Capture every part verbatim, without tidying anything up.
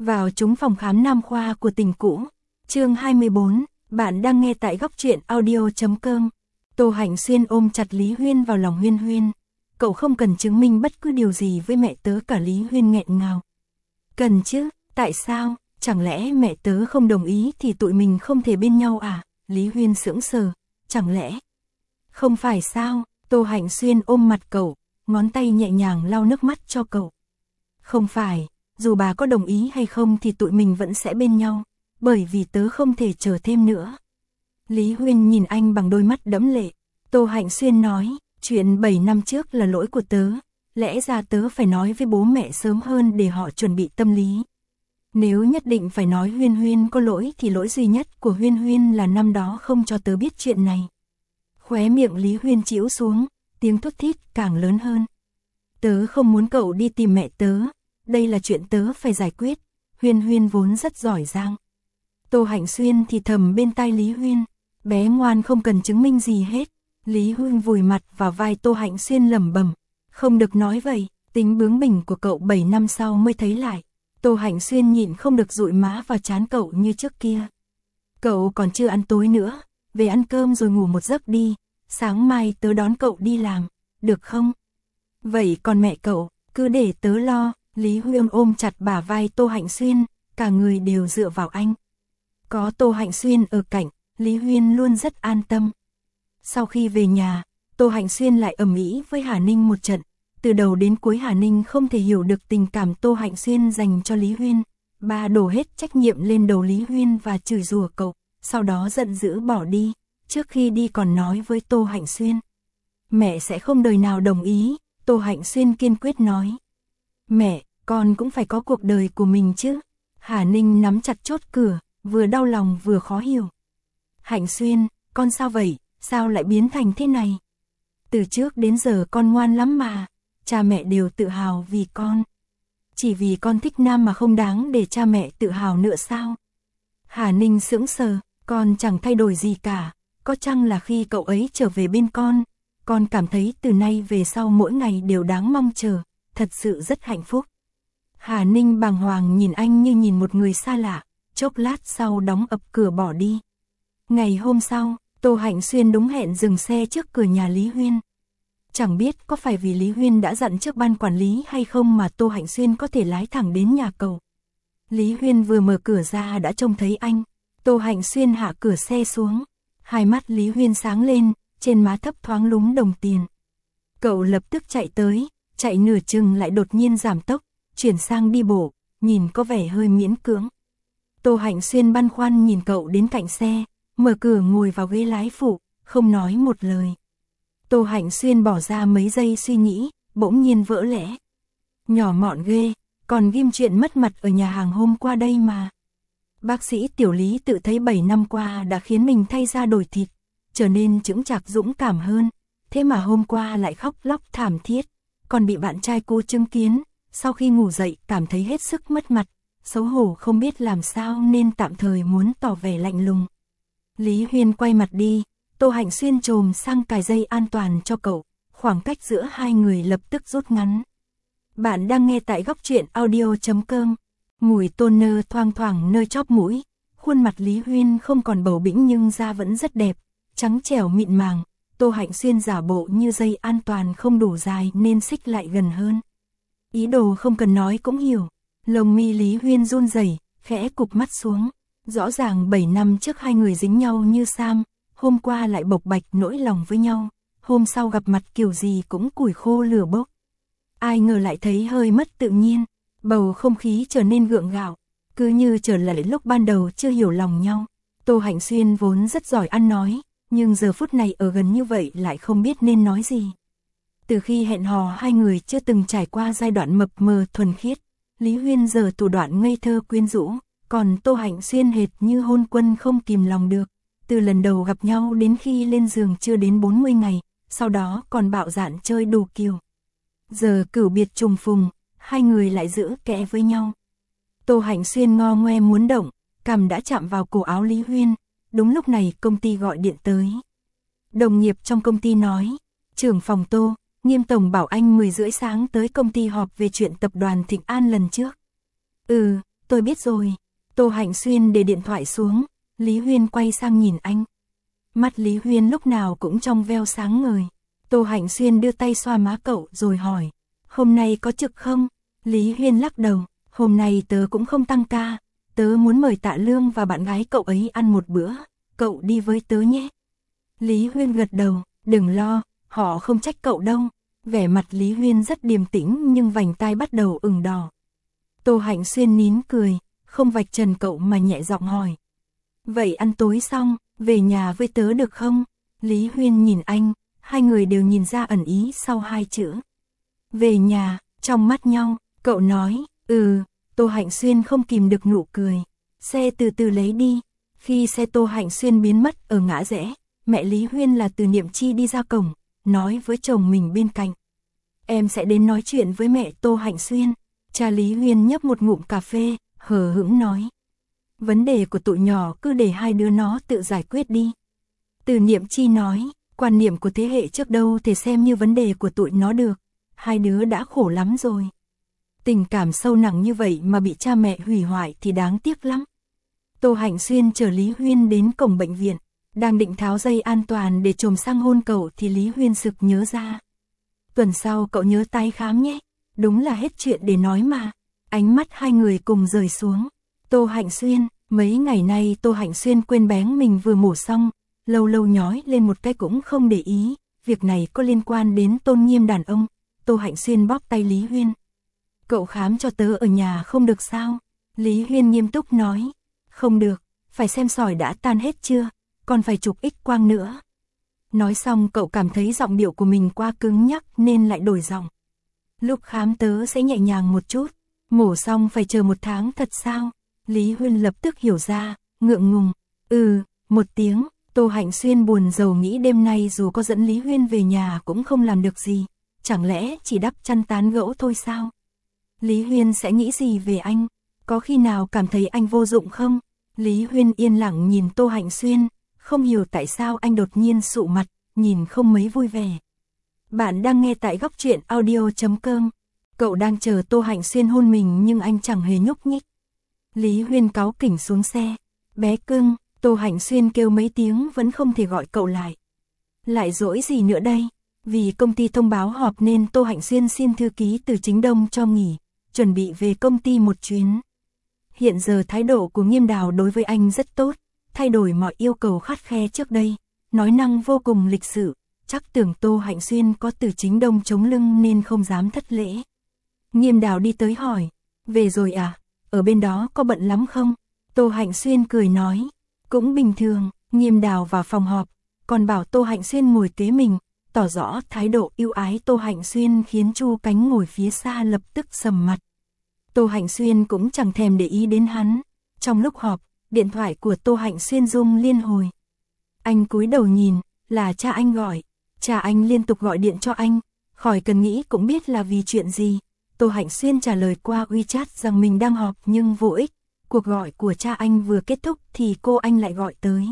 Vào trúng phòng khám nam khoa của tỉnh cũ. Chương hai mươi bốn, bạn đang nghe tại góc truyện audio chấm com. Tô Hạnh Xuyên ôm chặt Lý Huyên vào lòng Huyên Huyên. Cậu không cần chứng minh bất cứ điều gì với mẹ tớ cả. Lý Huyên nghẹn ngào. Cần chứ, tại sao, chẳng lẽ mẹ tớ không đồng ý thì tụi mình không thể bên nhau à? Lý Huyên sững sờ, chẳng lẽ? Không phải sao? Tô Hạnh Xuyên ôm mặt cậu, ngón tay nhẹ nhàng lau nước mắt cho cậu. Không phải, dù bà có đồng ý hay không thì tụi mình vẫn sẽ bên nhau, bởi vì tớ không thể chờ thêm nữa. Lý Huyên nhìn anh bằng đôi mắt đẫm lệ. Tô Hạnh Xuyên nói, chuyện bảy năm trước là lỗi của tớ, lẽ ra tớ phải nói với bố mẹ sớm hơn để họ chuẩn bị tâm lý. Nếu nhất định phải nói Huyên Huyên có lỗi thì lỗi duy nhất của Huyên Huyên là năm đó không cho tớ biết chuyện này. Khóe miệng Lý Huyên chĩu xuống, tiếng thút thít càng lớn hơn. Tớ không muốn cậu đi tìm mẹ tớ, đây là chuyện tớ phải giải quyết. Huyên Huyên vốn rất giỏi giang. Tô Hạnh Xuyên thì thầm bên tai Lý Huyên, bé ngoan không cần chứng minh gì hết. Lý Huyên vùi mặt vào vai Tô Hạnh Xuyên lẩm bẩm, không được nói vậy, tính bướng bỉnh của cậu bảy năm sau mới thấy lại. Tô Hạnh Xuyên nhịn không được dụi má vào trán cậu như trước kia. Cậu còn chưa ăn tối nữa, về ăn cơm rồi ngủ một giấc đi, sáng mai tớ đón cậu đi làm, được không? Vậy còn mẹ cậu, cứ để tớ lo. Lý Huyên ôm chặt bả vai Tô Hạnh Xuyên, cả người đều dựa vào anh. Có Tô Hạnh Xuyên ở cạnh, Lý Huyên luôn rất an tâm. Sau khi về nhà, Tô Hạnh Xuyên lại ầm ĩ với Hà Ninh một trận. Từ đầu đến cuối Hà Ninh không thể hiểu được tình cảm Tô Hạnh Xuyên dành cho Lý Huyên. Bà đổ hết trách nhiệm lên đầu Lý Huyên và chửi rủa cậu, sau đó giận dữ bỏ đi. Trước khi đi còn nói với Tô Hạnh Xuyên, mẹ sẽ không đời nào đồng ý. Tô Hạnh Xuyên kiên quyết nói, mẹ, con cũng phải có cuộc đời của mình chứ. Hà Ninh nắm chặt chốt cửa, vừa đau lòng vừa khó hiểu. Hạnh Xuyên, con sao vậy, sao lại biến thành thế này? Từ trước đến giờ con ngoan lắm mà, cha mẹ đều tự hào vì con. Chỉ vì con thích nam mà không đáng để cha mẹ tự hào nữa sao? Hà Ninh sững sờ, con chẳng thay đổi gì cả, có chăng là khi cậu ấy trở về bên con, con cảm thấy từ nay về sau mỗi ngày đều đáng mong chờ, thật sự rất hạnh phúc. Hà Ninh bàng hoàng nhìn anh như nhìn một người xa lạ, chốc lát sau đóng ập cửa bỏ đi. Ngày hôm sau, Tô Hạnh Xuyên đúng hẹn dừng xe trước cửa nhà Lý Huyên. Chẳng biết có phải vì Lý Huyên đã dặn trước ban quản lý hay không mà Tô Hạnh Xuyên có thể lái thẳng đến nhà cậu. Lý Huyên vừa mở cửa ra đã trông thấy anh. Tô Hạnh Xuyên hạ cửa xe xuống. Hai mắt Lý Huyên sáng lên, trên má thấp thoáng lúm đồng tiền. Cậu lập tức chạy tới, chạy nửa chừng lại đột nhiên giảm tốc, chuyển sang đi bộ, nhìn có vẻ hơi miễn cưỡng. Tô Hạnh Xuyên băn khoăn nhìn cậu đến cạnh xe, mở cửa ngồi vào ghế lái phụ, không nói một lời. Tô Hạnh Xuyên bỏ ra mấy giây suy nghĩ, bỗng nhiên vỡ lẽ. Nhỏ mọn ghê, còn ghim chuyện mất mặt ở nhà hàng hôm qua đây mà. Bác sĩ Tiểu Lý tự thấy bảy năm qua đã khiến mình thay da đổi thịt, trở nên chững chạc dũng cảm hơn, thế mà hôm qua lại khóc lóc thảm thiết, còn bị bạn trai cô chứng kiến, sau khi ngủ dậy cảm thấy hết sức mất mặt, xấu hổ không biết làm sao nên tạm thời muốn tỏ vẻ lạnh lùng. Lý Huyên quay mặt đi, Tô Hạnh Xuyên chồm sang cài dây an toàn cho cậu, khoảng cách giữa hai người lập tức rút ngắn. Bạn đang nghe tại góc truyện audio chấm com. Mùi toner thoang thoảng nơi chóp mũi, khuôn mặt Lý Huyên không còn bầu bĩnh nhưng da vẫn rất đẹp, trắng trẻo mịn màng. Tô Hạnh Xuyên giả bộ như dây an toàn không đủ dài nên xích lại gần hơn. Ý đồ không cần nói cũng hiểu. Lông mi Lý Huyên run rẩy, khẽ cụp mắt xuống. Rõ ràng bảy năm trước hai người dính nhau như sam, hôm qua lại bộc bạch nỗi lòng với nhau, hôm sau gặp mặt kiểu gì cũng củi khô lửa bốc. Ai ngờ lại thấy hơi mất tự nhiên, bầu không khí trở nên gượng gạo, cứ như trở lại lúc ban đầu chưa hiểu lòng nhau. Tô Hạnh Xuyên vốn rất giỏi ăn nói, nhưng giờ phút này ở gần như vậy lại không biết nên nói gì. Từ khi hẹn hò hai người chưa từng trải qua giai đoạn mập mờ thuần khiết, Lý Huyên giờ thủ đoạn ngây thơ quyến rũ, còn Tô Hạnh Xuyên hệt như hôn quân không kìm lòng được. Từ lần đầu gặp nhau đến khi lên giường chưa đến bốn mươi ngày, sau đó còn bạo dạn chơi đủ kiểu. Giờ cửu biệt trùng phùng, hai người lại giữ kẽ với nhau. Tô Hạnh Xuyên ngo ngoe muốn động, cằm đã chạm vào cổ áo Lý Huyên. Đúng lúc này công ty gọi điện tới. Đồng nghiệp trong công ty nói, trưởng phòng Tô, Nghiêm tổng bảo anh mười rưỡi sáng tới công ty họp về chuyện tập đoàn Thịnh An lần trước. Ừ, tôi biết rồi. Tô Hạnh Xuyên để điện thoại xuống, Lý Huyên quay sang nhìn anh. Mắt Lý Huyên lúc nào cũng trong veo sáng ngời. Tô Hạnh Xuyên đưa tay xoa má cậu rồi hỏi, hôm nay có trực không? Lý Huyên lắc đầu, hôm nay tớ cũng không tăng ca, tớ muốn mời Tạ Lương và bạn gái cậu ấy ăn một bữa, cậu đi với tớ nhé. Lý Huyên gật đầu, đừng lo, họ không trách cậu đâu. Vẻ mặt Lý Huyên rất điềm tĩnh nhưng vành tai bắt đầu ửng đỏ. Tô Hạnh Xuyên nín cười, không vạch trần cậu mà nhẹ giọng hỏi. Vậy ăn tối xong, về nhà với tớ được không? Lý Huyên nhìn anh, hai người đều nhìn ra ẩn ý sau hai chữ. Về nhà, trong mắt nhau, cậu nói, ừ, Tô Hạnh Xuyên không kìm được nụ cười. Xe từ từ lấy đi. Khi xe Tô Hạnh Xuyên biến mất ở ngã rẽ, mẹ Lý Huyên là Từ Niệm Chi đi ra cổng, nói với chồng mình bên cạnh. Em sẽ đến nói chuyện với mẹ Tô Hạnh Xuyên. Cha Lý Huyên nhấp một ngụm cà phê, hờ hững nói. Vấn đề của tụi nhỏ cứ để hai đứa nó tự giải quyết đi. Từ Niệm Chi nói, quan niệm của thế hệ trước đâu thể xem như vấn đề của tụi nó được. Hai đứa đã khổ lắm rồi. Tình cảm sâu nặng như vậy mà bị cha mẹ hủy hoại thì đáng tiếc lắm. Tô Hạnh Xuyên chở Lý Huyên đến cổng bệnh viện, đang định tháo dây an toàn để chồm sang hôn cậu thì Lý Huyên sực nhớ ra. Tuần sau cậu nhớ tái khám nhé, đúng là hết chuyện để nói mà. Ánh mắt hai người cùng rời xuống. Tô Hạnh Xuyên, mấy ngày nay Tô Hạnh Xuyên quên bén mình vừa mổ xong, lâu lâu nhói lên một cái cũng không để ý, việc này có liên quan đến tôn nghiêm đàn ông. Tô Hạnh Xuyên bóp tay Lý Huyên. Cậu khám cho tớ ở nhà không được sao? Lý Huyên nghiêm túc nói. Không được, phải xem sỏi đã tan hết chưa, còn phải chụp X quang nữa. Nói xong cậu cảm thấy giọng điệu của mình quá cứng nhắc nên lại đổi giọng. Lúc khám tớ sẽ nhẹ nhàng một chút, mổ xong phải chờ một tháng thật sao? Lý Huyên lập tức hiểu ra, ngượng ngùng. Ừ, một tiếng. Tô Hạnh Xuyên buồn rầu nghĩ đêm nay dù có dẫn Lý Huyên về nhà cũng không làm được gì. Chẳng lẽ chỉ đắp chăn tán gẫu thôi sao? Lý Huyên sẽ nghĩ gì về anh? Có khi nào cảm thấy anh vô dụng không? Lý Huyên yên lặng nhìn Tô Hạnh Xuyên, không hiểu tại sao anh đột nhiên sụ mặt, nhìn không mấy vui vẻ. Bạn đang nghe tại góc truyện audio chấm com. Cậu đang chờ Tô Hạnh Xuyên hôn mình nhưng anh chẳng hề nhúc nhích. Lý Huyên cáu kỉnh xuống xe. Bé cưng, Tô Hạnh Xuyên kêu mấy tiếng vẫn không thể gọi cậu lại. Lại dỗi gì nữa đây? Vì công ty thông báo họp nên Tô Hạnh Xuyên xin thư ký từ Chính Đông cho nghỉ, chuẩn bị về công ty một chuyến. Hiện giờ thái độ của Nghiêm Đào đối với anh rất tốt, thay đổi mọi yêu cầu khắt khe trước đây, nói năng vô cùng lịch sự, chắc tưởng Tô Hạnh Xuyên có từ Chính Đông chống lưng nên không dám thất lễ. Nghiêm Đào đi tới hỏi, về rồi à, ở bên đó có bận lắm không? Tô Hạnh Xuyên cười nói, cũng bình thường. Nghiêm Đào vào phòng họp, còn bảo Tô Hạnh Xuyên ngồi kế mình, tỏ rõ thái độ yêu ái Tô Hạnh Xuyên khiến Chu Cánh ngồi phía xa lập tức sầm mặt. Tô Hạnh Xuyên cũng chẳng thèm để ý đến hắn. Trong lúc họp, điện thoại của Tô Hạnh Xuyên rung liên hồi. Anh cúi đầu nhìn, là cha anh gọi. Cha anh liên tục gọi điện cho anh, khỏi cần nghĩ cũng biết là vì chuyện gì. Tô Hạnh Xuyên trả lời qua WeChat rằng mình đang họp nhưng vô ích. Cuộc gọi của cha anh vừa kết thúc thì cô anh lại gọi tới.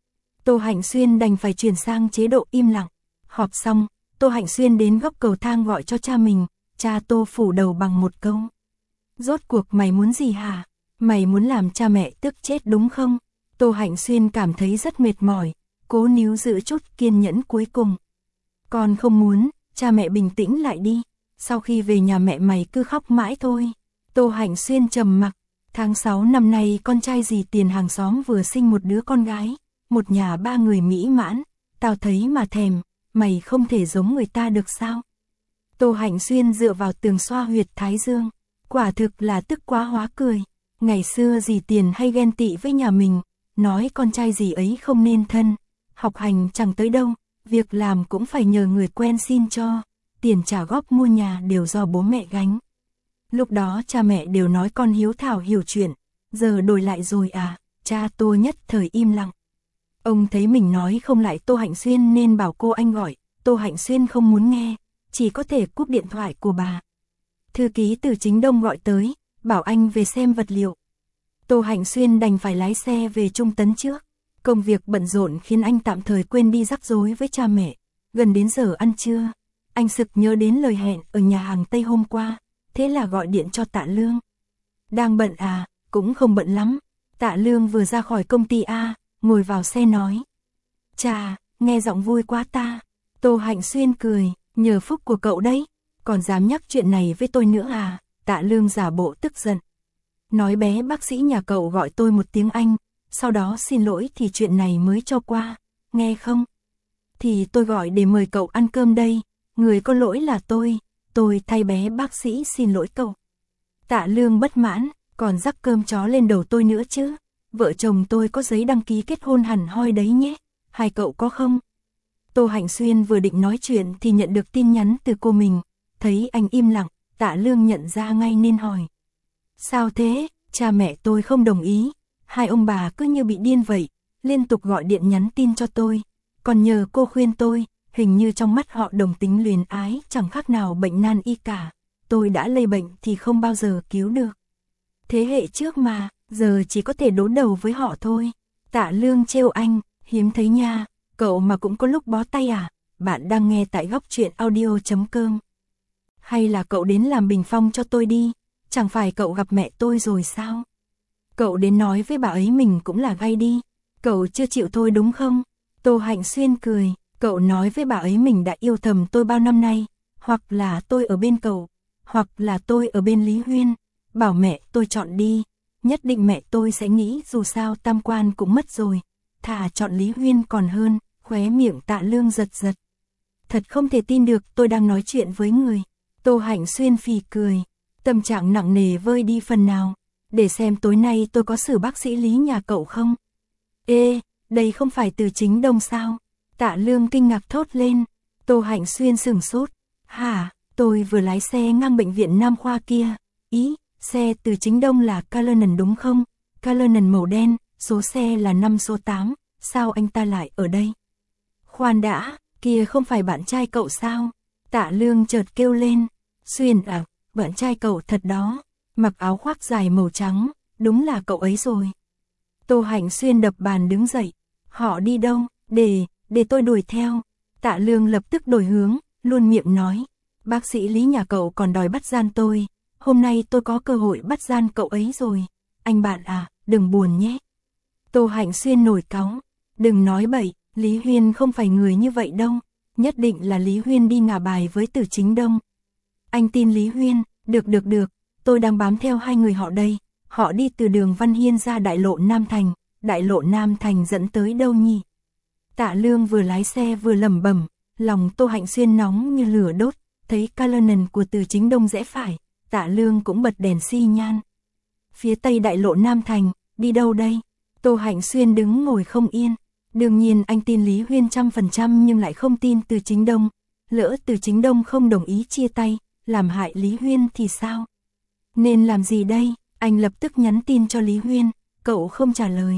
Tô Hạnh Xuyên đành phải chuyển sang chế độ im lặng. Họp xong, Tô Hạnh Xuyên đến góc cầu thang gọi cho cha mình. Cha Tô phủ đầu bằng một câu. Rốt cuộc mày muốn gì hả? Mày muốn làm cha mẹ tức chết đúng không? Tô Hạnh Xuyên cảm thấy rất mệt mỏi, cố níu giữ chút kiên nhẫn cuối cùng. Con không muốn, cha mẹ bình tĩnh lại đi. Sau khi về nhà mẹ mày cứ khóc mãi thôi. Tô Hạnh Xuyên trầm mặc. Tháng sáu năm nay con trai dì Tiền hàng xóm vừa sinh một đứa con gái. Một nhà ba người mỹ mãn. Tao thấy mà thèm, mày không thể giống người ta được sao? Tô Hạnh Xuyên dựa vào tường xoa huyệt thái dương. Quả thực là tức quá hóa cười. Ngày xưa dì Tiền hay ghen tị với nhà mình, nói con trai dì ấy không nên thân, học hành chẳng tới đâu, việc làm cũng phải nhờ người quen xin cho, tiền trả góp mua nhà đều do bố mẹ gánh. Lúc đó cha mẹ đều nói con hiếu thảo hiểu chuyện, giờ đổi lại rồi à? Cha Tô nhất thời im lặng. Ông thấy mình nói không lại Tô Hạnh Xuyên nên bảo cô anh gọi. Tô Hạnh Xuyên không muốn nghe, chỉ có thể cúp điện thoại của bà. Thư ký từ Chính Đông gọi tới, bảo anh về xem vật liệu. Tô Hạnh Xuyên đành phải lái xe về Trung Tấn trước. Công việc bận rộn khiến anh tạm thời quên đi rắc rối với cha mẹ. Gần đến giờ ăn trưa, anh sực nhớ đến lời hẹn ở nhà hàng Tây hôm qua, thế là gọi điện cho Tạ Lương. Đang bận à? cũng không bận lắm. Tạ Lương vừa ra khỏi công ty A, ngồi vào xe nói. Chà, nghe giọng vui quá ta. Tô Hạnh Xuyên cười, nhờ phúc của cậu đấy, còn dám nhắc chuyện này với tôi nữa à? Tạ Lương giả bộ tức giận. Nói bé bác sĩ nhà cậu gọi tôi một tiếng anh, sau đó xin lỗi thì chuyện này mới cho qua, nghe không? Thì tôi gọi để mời cậu ăn cơm đây, người có lỗi là tôi, tôi thay bé bác sĩ xin lỗi cậu. Tạ Lương bất mãn, còn rắc cơm chó lên đầu tôi nữa chứ, vợ chồng tôi có giấy đăng ký kết hôn hẳn hoi đấy nhé, hai cậu có không? Tô Hạnh Xuyên vừa định nói chuyện thì nhận được tin nhắn từ cô mình, thấy anh im lặng, Tạ Lương nhận ra ngay nên hỏi. Sao thế, cha mẹ tôi không đồng ý, hai ông bà cứ như bị điên vậy, liên tục gọi điện nhắn tin cho tôi, còn nhờ cô khuyên tôi, hình như trong mắt họ đồng tính luyến ái chẳng khác nào bệnh nan y cả, tôi đã lây bệnh thì không bao giờ cứu được. Thế hệ trước mà, giờ chỉ có thể đối đầu với họ thôi. Tạ Lương trêu anh, hiếm thấy nha, cậu mà cũng có lúc bó tay à? Bạn đang nghe tại góc truyện audio chấm com. Hay là cậu đến làm bình phong cho tôi đi, chẳng phải cậu gặp mẹ tôi rồi sao? Cậu đến nói với bà ấy mình cũng là gay đi, cậu chưa chịu thôi đúng không? Tô Hạnh Xuyên cười, cậu nói với bà ấy mình đã yêu thầm tôi bao năm nay, hoặc là tôi ở bên cậu, hoặc là tôi ở bên Lý Huyên, bảo mẹ tôi chọn đi, nhất định mẹ tôi sẽ nghĩ dù sao tam quan cũng mất rồi, thà chọn Lý Huyên còn hơn, khóe miệng Tạ Lương giật giật. Thật không thể tin được tôi đang nói chuyện với người. Tô Hạnh Xuyên phì cười, tâm trạng nặng nề vơi đi phần nào, để xem tối nay tôi có xử bác sĩ Lý nhà cậu không? Ê, đây không phải Từ Chính Đông sao? Tạ Lương kinh ngạc thốt lên. Tô Hạnh Xuyên sửng sốt. Hả, tôi vừa lái xe ngang bệnh viện Nam Khoa kia. Ý, xe Từ Chính Đông là Cullinan đúng không? Cullinan màu đen, số xe là năm số tám, sao anh ta lại ở đây? Khoan đã, kia không phải bạn trai cậu sao? Tạ Lương chợt kêu lên. Xuyên à, bạn trai cậu thật đó, mặc áo khoác dài màu trắng, đúng là cậu ấy rồi. Tô Hạnh Xuyên đập bàn đứng dậy. Họ đi đâu? Để, để tôi đuổi theo. Tạ Lương lập tức đổi hướng, luôn miệng nói. Bác sĩ Lý nhà cậu còn đòi bắt gian tôi, hôm nay tôi có cơ hội bắt gian cậu ấy rồi. Anh bạn à, đừng buồn nhé. Tô Hạnh Xuyên nổi cáu. Đừng nói bậy, Lý Huyên không phải người như vậy đâu. Nhất định là Lý Huyên đi ngả bài với Từ Chính Đông. Anh tin Lý Huyên, được được được, tôi đang bám theo hai người họ đây. Họ đi từ đường Văn Hiên ra đại lộ Nam Thành, đại lộ Nam Thành dẫn tới đâu nhỉ? Tạ Lương vừa lái xe vừa lẩm bẩm, lòng Tô Hạnh Xuyên nóng như lửa đốt, thấy Cullinan của Từ Chính Đông rẽ phải, Tạ Lương cũng bật đèn xi nhan. Phía tây đại lộ Nam Thành, đi đâu đây? Tô Hạnh Xuyên đứng ngồi không yên, đương nhiên anh tin Lý Huyên trăm phần trăm nhưng lại không tin Từ Chính Đông, lỡ Từ Chính Đông không đồng ý chia tay, làm hại Lý Huyên thì sao? Nên làm gì đây? Anh lập tức nhắn tin cho Lý Huyên, cậu không trả lời.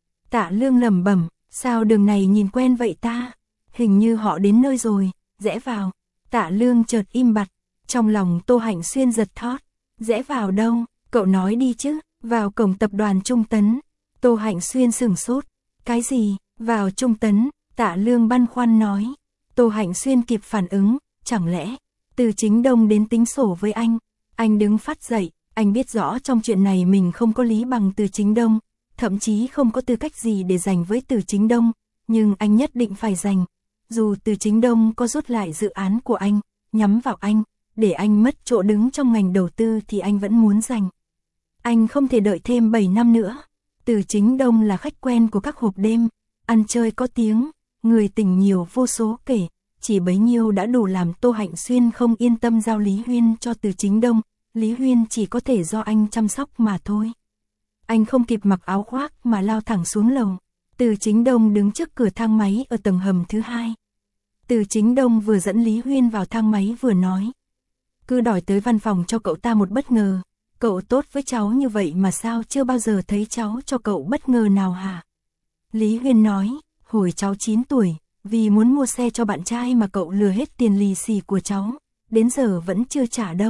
Tạ Lương lẩm bẩm, sao đường này nhìn quen vậy ta? Hình như họ đến nơi rồi, rẽ vào. Tạ Lương chợt im bặt, trong lòng Tô Hạnh Xuyên giật thót. Rẽ vào đâu? Cậu nói đi chứ, vào cổng tập đoàn Trung Tấn. Tô Hạnh Xuyên sửng sốt. Cái gì? Vào Trung Tấn? Tạ Lương băn khoăn nói. Tô Hạnh Xuyên kịp phản ứng, chẳng lẽ Từ Chính Đông đến tính sổ với anh? Anh đứng phát dậy. Anh biết rõ trong chuyện này mình không có lý bằng Từ Chính Đông, thậm chí không có tư cách gì để giành với Từ Chính Đông, nhưng anh nhất định phải giành. Dù Từ Chính Đông có rút lại dự án của anh, nhắm vào anh, để anh mất chỗ đứng trong ngành đầu tư thì anh vẫn muốn giành. Anh không thể đợi thêm bảy năm nữa. Từ Chính Đông là khách quen của các hộp đêm, ăn chơi có tiếng, người tình nhiều vô số kể, chỉ bấy nhiêu đã đủ làm Tô Hạnh Xuyên không yên tâm giao Lý Huyên cho Từ Chính Đông. Lý Huyên chỉ có thể do anh chăm sóc mà thôi. Anh không kịp mặc áo khoác mà lao thẳng xuống lầu. Từ Chính Đông đứng trước cửa thang máy ở tầng hầm thứ hai. Từ Chính Đông vừa dẫn Lý Huyên vào thang máy vừa nói. Cứ đòi tới văn phòng cho cậu ta một bất ngờ. Cậu tốt với cháu như vậy mà sao chưa bao giờ thấy cháu cho cậu bất ngờ nào hả? Lý Huyên nói, hồi cháu chín tuổi, vì muốn mua xe cho bạn trai mà cậu lừa hết tiền lì xì của cháu, đến giờ vẫn chưa trả đâu.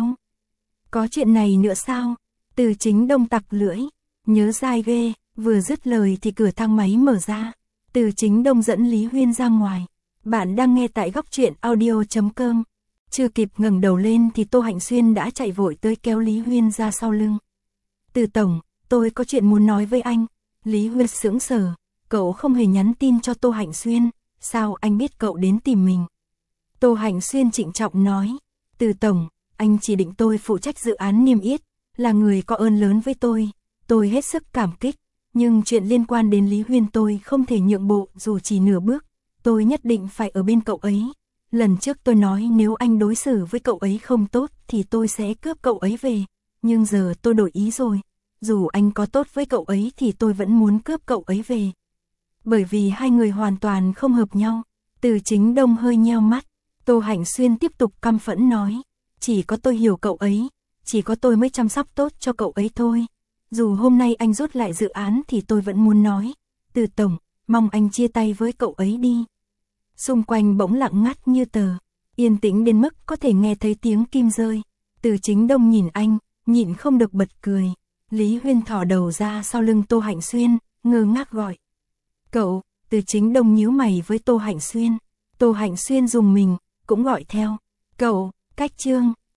Có chuyện này nữa sao? Từ Chính Đông tặc lưỡi, nhớ dai ghê, vừa dứt lời thì cửa thang máy mở ra. Từ Chính Đông dẫn Lý Huyên ra ngoài. Bạn đang nghe tại góc truyện audio chấm com. Chưa kịp ngẩng đầu lên thì Tô Hạnh Xuyên đã chạy vội tới kéo Lý Huyên ra sau lưng. Từ tổng, tôi có chuyện muốn nói với anh. Lý Huyên sững sờ, cậu không hề nhắn tin cho Tô Hạnh Xuyên, sao anh biết cậu đến tìm mình? Tô Hạnh Xuyên trịnh trọng nói, Từ tổng, anh chỉ định tôi phụ trách dự án niêm yết, là người có ơn lớn với tôi, tôi hết sức cảm kích, nhưng chuyện liên quan đến Lý Huyên tôi không thể nhượng bộ dù chỉ nửa bước, tôi nhất định phải ở bên cậu ấy. Lần trước tôi nói nếu anh đối xử với cậu ấy không tốt thì tôi sẽ cướp cậu ấy về, nhưng giờ tôi đổi ý rồi, dù anh có tốt với cậu ấy thì tôi vẫn muốn cướp cậu ấy về. Bởi vì hai người hoàn toàn không hợp nhau. Từ Chính Đông hơi nheo mắt, Tô Hạnh Xuyên tiếp tục căm phẫn nói, chỉ có tôi hiểu cậu ấy, chỉ có tôi mới chăm sóc tốt cho cậu ấy thôi. Dù hôm nay anh rút lại dự án thì tôi vẫn muốn nói, Từ tổng, mong anh chia tay với cậu ấy đi. Xung quanh bỗng lặng ngắt như tờ, yên tĩnh đến mức có thể nghe thấy tiếng kim rơi. Từ Chính Đông nhìn anh, nhịn không được bật cười. Lý Huyên thò đầu ra sau lưng Tô Hạnh Xuyên, ngơ ngác gọi, cậu. Từ Chính Đông nhíu mày với Tô Hạnh Xuyên. Tô Hạnh Xuyên dùng mình, cũng gọi theo, cậu. Cách chương